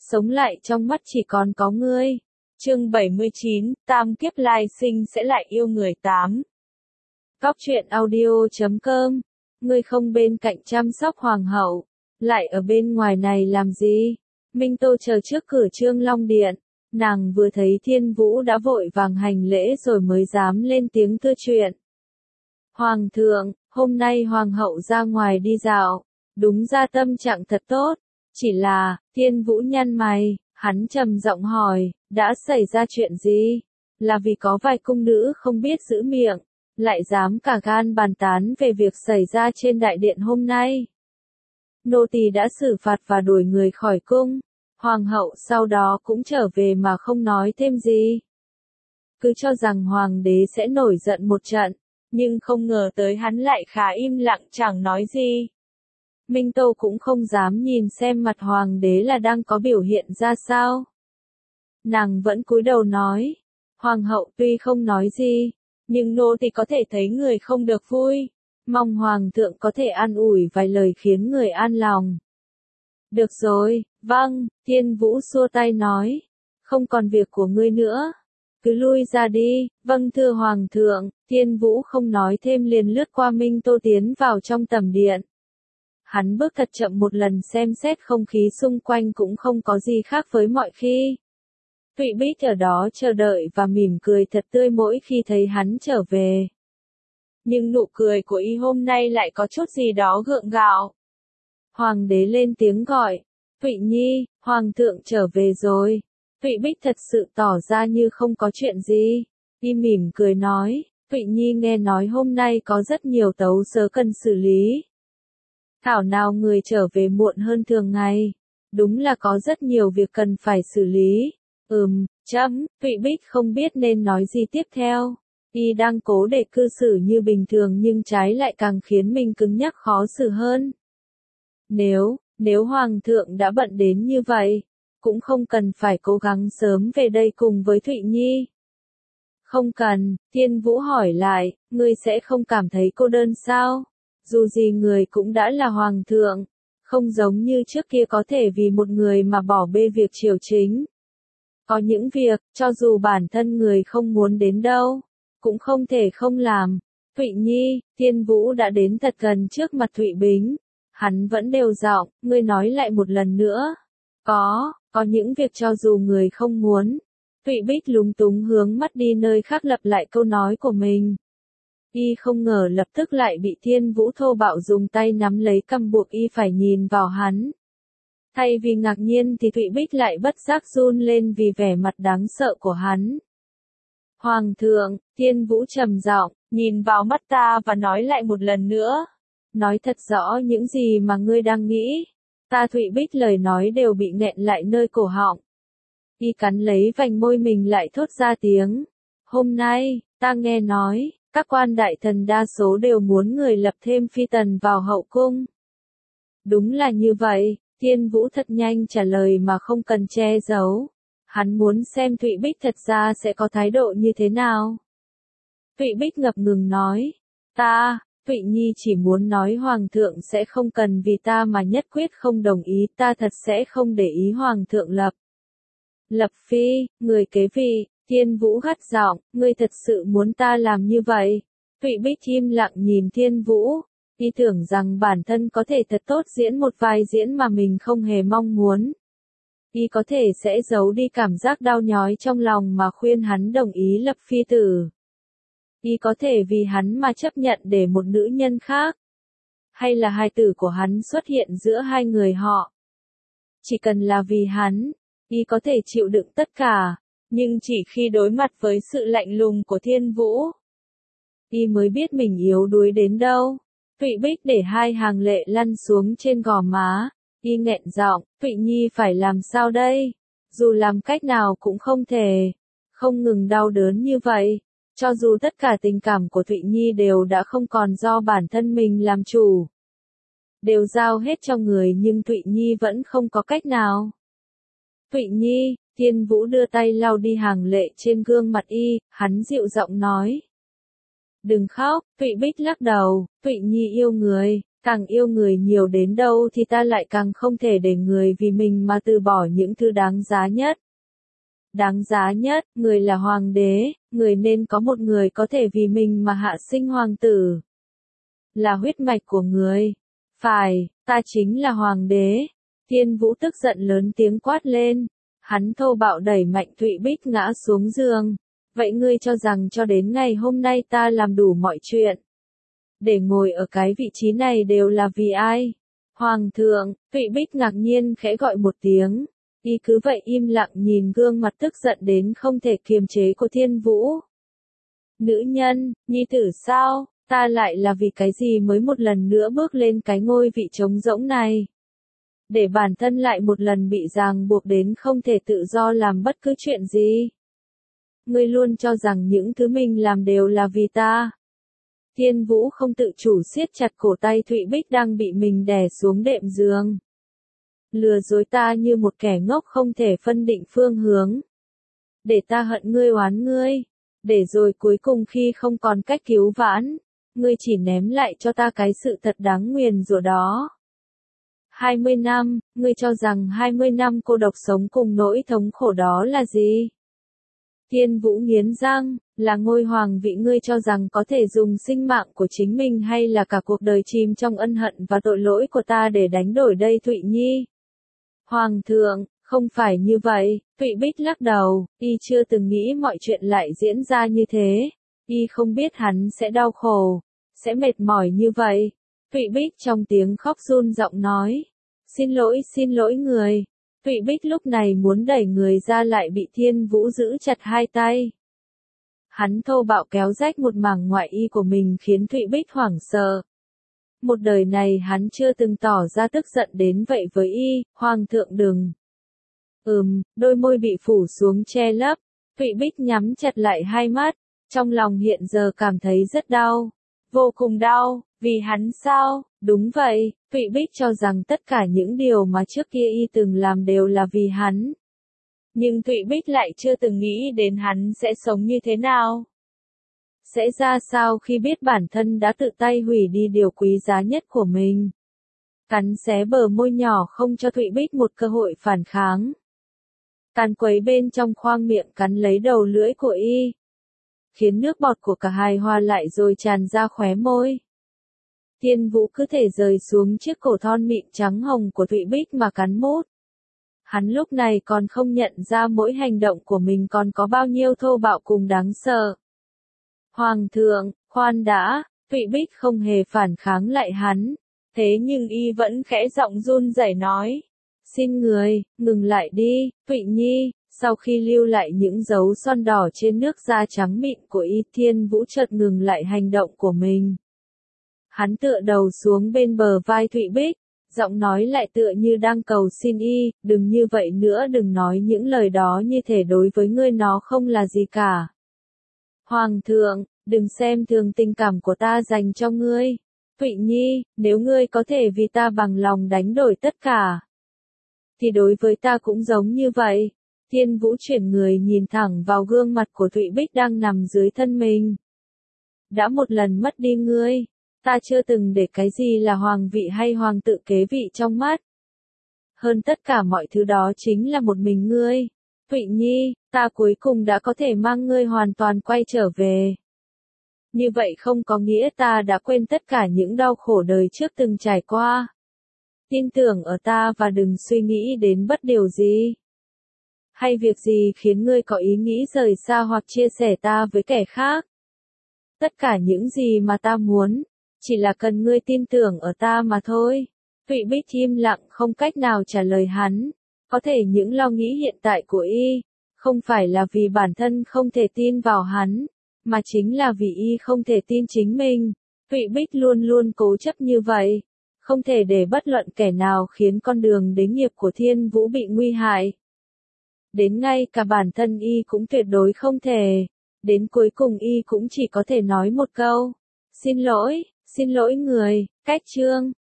sống lại trong mắt chỉ còn có ngươi. Chương 79, tam kiếp lai sinh sẽ lại yêu người 8. Góc truyện audio.com. Ngươi không bên cạnh chăm sóc hoàng hậu, lại ở bên ngoài này làm gì? Minh Tô chờ trước cửa Trương Long Điện, nàng vừa thấy Thiên Vũ đã vội vàng hành lễ rồi mới dám lên tiếng thưa chuyện. Hoàng thượng, hôm nay hoàng hậu ra ngoài đi dạo, đúng ra tâm trạng thật tốt, chỉ là, Thiên Vũ nhăn mày, hắn trầm giọng hỏi, đã xảy ra chuyện gì? Là vì có vài cung nữ không biết giữ miệng, lại dám cả gan bàn tán về việc xảy ra trên đại điện hôm nay. Nô tỳ đã xử phạt và đuổi người khỏi cung, hoàng hậu sau đó cũng trở về mà không nói thêm gì. Cứ cho rằng hoàng đế sẽ nổi giận một trận, nhưng không ngờ tới hắn lại khá im lặng chẳng nói gì. Minh Tô cũng không dám nhìn xem mặt hoàng đế là đang có biểu hiện ra sao. Nàng vẫn cúi đầu nói, hoàng hậu tuy không nói gì, nhưng nô tỳ có thể thấy người không được vui, mong hoàng thượng có thể an ủi vài lời khiến người an lòng. Được rồi, vâng, Thiên Vũ xua tay nói, không còn việc của ngươi nữa, cứ lui ra đi. Vâng thưa hoàng thượng. Thiên Vũ không nói thêm liền lướt qua Minh Tô tiến vào trong tầm điện. Hắn bước thật chậm một lần xem xét không khí xung quanh cũng không có gì khác với mọi khi. Thụy Bích ở đó chờ đợi và mỉm cười thật tươi mỗi khi thấy hắn trở về. Nhưng nụ cười của y hôm nay lại có chút gì đó gượng gạo. Hoàng đế lên tiếng gọi, Thụy Nhi, hoàng thượng trở về rồi. Thụy Bích thật sự tỏ ra như không có chuyện gì. Y mỉm cười nói, Thụy Nhi nghe nói hôm nay có rất nhiều tấu sớ cần xử lý. Thảo nào người trở về muộn hơn thường ngày. Đúng là có rất nhiều việc cần phải xử lý. Thụy Bích không biết nên nói gì tiếp theo. Y đang cố để cư xử như bình thường nhưng trái lại càng khiến mình cứng nhắc khó xử hơn. Nếu hoàng thượng đã bận đến như vậy, cũng không cần phải cố gắng sớm về đây cùng với Thụy Nhi. Không cần, Thiên Vũ hỏi lại, ngươi sẽ không cảm thấy cô đơn sao? Dù gì người cũng đã là hoàng thượng, không giống như trước kia có thể vì một người mà bỏ bê việc triều chính. Có những việc, cho dù bản thân người không muốn đến đâu, cũng không thể không làm. Thụy Nhi, Thiên Vũ đã đến thật gần trước mặt Thụy Bính. Hắn vẫn đều giọng, ngươi nói lại một lần nữa. Có những việc cho dù người không muốn. Thụy Bích lúng túng hướng mắt đi nơi khác lặp lại câu nói của mình. Y không ngờ lập tức lại bị Thiên Vũ thô bạo dùng tay nắm lấy cằm buộc y phải nhìn vào hắn. Thay vì ngạc nhiên thì Thụy Bích lại bất giác run lên vì vẻ mặt đáng sợ của hắn. Hoàng thượng, Thiên Vũ trầm giọng, nhìn vào mắt ta và nói lại một lần nữa. Nói thật rõ những gì mà ngươi đang nghĩ. Ta Thụy Bích lời nói đều bị nghẹn lại nơi cổ họng. Y cắn lấy vành môi mình lại thốt ra tiếng. Hôm nay, ta nghe nói, các quan đại thần đa số đều muốn người lập thêm phi tần vào hậu cung. Đúng là như vậy, Thiên Vũ thật nhanh trả lời mà không cần che giấu. Hắn muốn xem Thụy Bích thật ra sẽ có thái độ như thế nào. Thụy Bích ngập ngừng nói, Thụy Nhi chỉ muốn nói hoàng thượng sẽ không cần vì ta mà nhất quyết không đồng ý, ta thật sẽ không để ý hoàng thượng lập phi, người kế vị. Thiên Vũ gắt giọng, ngươi thật sự muốn ta làm như vậy? Thụy Bích im lặng nhìn Thiên Vũ, y tưởng rằng bản thân có thể thật tốt diễn một vai diễn mà mình không hề mong muốn. Y có thể sẽ giấu đi cảm giác đau nhói trong lòng mà khuyên hắn đồng ý lập phi tử. Y có thể vì hắn mà chấp nhận để một nữ nhân khác. Hay là hài tử của hắn xuất hiện giữa hai người họ. Chỉ cần là vì hắn, y có thể chịu đựng tất cả. Nhưng chỉ khi đối mặt với sự lạnh lùng của Thiên Vũ, y mới biết mình yếu đuối đến đâu. Thụy Bích để hai hàng lệ lăn xuống trên gò má, y nghẹn giọng, Thụy Nhi phải làm sao đây? Dù làm cách nào cũng không thể, không ngừng đau đớn như vậy. Cho dù tất cả tình cảm của Thụy Nhi đều đã không còn do bản thân mình làm chủ, đều giao hết cho người nhưng Thụy Nhi vẫn không có cách nào. Thụy Nhi, Thiên Vũ đưa tay lau đi hàng lệ trên gương mặt y, hắn dịu giọng nói. Đừng khóc, Thụy Bích lắc đầu, Thụy Nhi yêu người, Càng yêu người nhiều đến đâu thì ta lại càng không thể để người vì mình mà từ bỏ những thứ đáng giá nhất. Đáng giá nhất, người là hoàng đế, người nên có một người có thể vì mình mà hạ sinh hoàng tử. Là huyết mạch của người. Phải, ta chính là hoàng đế. Thiên Vũ tức giận lớn tiếng quát lên. Hắn thô bạo đẩy mạnh Thụy Bích ngã xuống giường. Vậy ngươi cho rằng cho đến ngày hôm nay ta làm đủ mọi chuyện. Để ngồi ở cái vị trí này đều là vì ai? Hoàng thượng, Thụy Bích ngạc nhiên khẽ gọi một tiếng. Y cứ vậy im lặng nhìn gương mặt tức giận đến không thể kiềm chế của Thiên Vũ. Nữ nhân, nhi tử sao, ta lại là vì cái gì mới một lần nữa bước lên cái ngôi vị trống rỗng này? Để bản thân lại một lần bị ràng buộc đến không thể tự do làm bất cứ chuyện gì. Ngươi luôn cho rằng những thứ mình làm đều là vì ta. Thiên Vũ không tự chủ siết chặt cổ tay Thụy Bích đang bị mình đè xuống đệm giường. Lừa dối ta như một kẻ ngốc không thể phân định phương hướng. Để ta hận ngươi oán ngươi. Để rồi cuối cùng khi không còn cách cứu vãn, ngươi chỉ ném lại cho ta cái sự thật đáng nguyền rủa đó. 20 năm, ngươi cho rằng 20 năm cô độc sống cùng nỗi thống khổ đó là gì? Thiên Vũ nghiến răng, là ngôi hoàng vị ngươi cho rằng có thể dùng sinh mạng của chính mình hay là cả cuộc đời chìm trong ân hận và tội lỗi của ta để đánh đổi đây Thụy Nhi? Hoàng thượng, không phải như vậy, Thụy Bích lắc đầu, y chưa từng nghĩ mọi chuyện lại diễn ra như thế. Y không biết hắn sẽ đau khổ, sẽ mệt mỏi như vậy. Thụy Bích trong tiếng khóc run giọng nói. Xin lỗi người. Thụy Bích lúc này muốn đẩy người ra lại bị Thiên Vũ giữ chặt hai tay. Hắn thô bạo kéo rách một mảng ngoại y của mình khiến Thụy Bích hoảng sợ. Một đời này hắn chưa từng tỏ ra tức giận đến vậy với y, hoàng thượng đừng. Đôi môi bị phủ xuống che lấp, Thụy Bích nhắm chặt lại hai mắt, trong lòng hiện giờ cảm thấy rất đau. Vô cùng đau, vì hắn sao? Đúng vậy, Thụy Bích cho rằng tất cả những điều mà trước kia y từng làm đều là vì hắn. Nhưng Thụy Bích lại chưa từng nghĩ đến hắn sẽ sống như thế nào. Sẽ ra sao khi biết bản thân đã tự tay hủy đi điều quý giá nhất của mình. Cắn xé bờ môi nhỏ không cho Thụy Bích một cơ hội phản kháng. Càn quấy bên trong khoang miệng cắn lấy đầu lưỡi của y. Khiến nước bọt của cả hai hòa lại rồi tràn ra khóe môi. Thiên Vũ cứ thể rời xuống chiếc cổ thon mịn trắng hồng của Thụy Bích mà cắn mút. Hắn lúc này còn không nhận ra mỗi hành động của mình còn có bao nhiêu thô bạo cùng đáng sợ. Hoàng thượng, khoan đã, Thụy Bích không hề phản kháng lại hắn. Thế nhưng y vẫn khẽ giọng run rẩy nói. Xin người, ngừng lại đi, Thụy Nhi. Sau khi lưu lại những dấu son đỏ trên nước da trắng mịn của y, Thiên Vũ chợt ngừng lại hành động của mình. Hắn tựa đầu xuống bên bờ vai Thụy Bích, giọng nói lại tựa như đang cầu xin y, đừng như vậy nữa, đừng nói những lời đó, như thể đối với ngươi nó không là gì cả. Hoàng thượng, đừng xem thường tình cảm của ta dành cho ngươi. Thụy Nhi, nếu ngươi có thể vì ta bằng lòng đánh đổi tất cả, thì đối với ta cũng giống như vậy. Thiên Vũ chuyển người nhìn thẳng vào gương mặt của Thụy Bích đang nằm dưới thân mình. Đã một lần mất đi ngươi, ta chưa từng để cái gì là hoàng vị hay hoàng tự kế vị trong mắt. Hơn tất cả mọi thứ đó chính là một mình ngươi. Thụy Nhi, ta cuối cùng đã có thể mang ngươi hoàn toàn quay trở về. Như vậy không có nghĩa ta đã quên tất cả những đau khổ đời trước từng trải qua. Tin tưởng ở ta và đừng suy nghĩ đến bất điều gì. Hay việc gì khiến ngươi có ý nghĩ rời xa hoặc chia sẻ ta với kẻ khác. Tất cả những gì mà ta muốn, chỉ là cần ngươi tin tưởng ở ta mà thôi. Thụy Bích im lặng không cách nào trả lời hắn. Có thể những lo nghĩ hiện tại của y, không phải là vì bản thân không thể tin vào hắn, mà chính là vì y không thể tin chính mình. Thụy Bích luôn luôn cố chấp như vậy. Không thể để bất luận kẻ nào khiến con đường đến nghiệp của Thiên Vũ bị nguy hại. Đến ngay cả bản thân y cũng tuyệt đối không thể. Đến cuối cùng y cũng chỉ có thể nói một câu. Xin lỗi người, cách chương.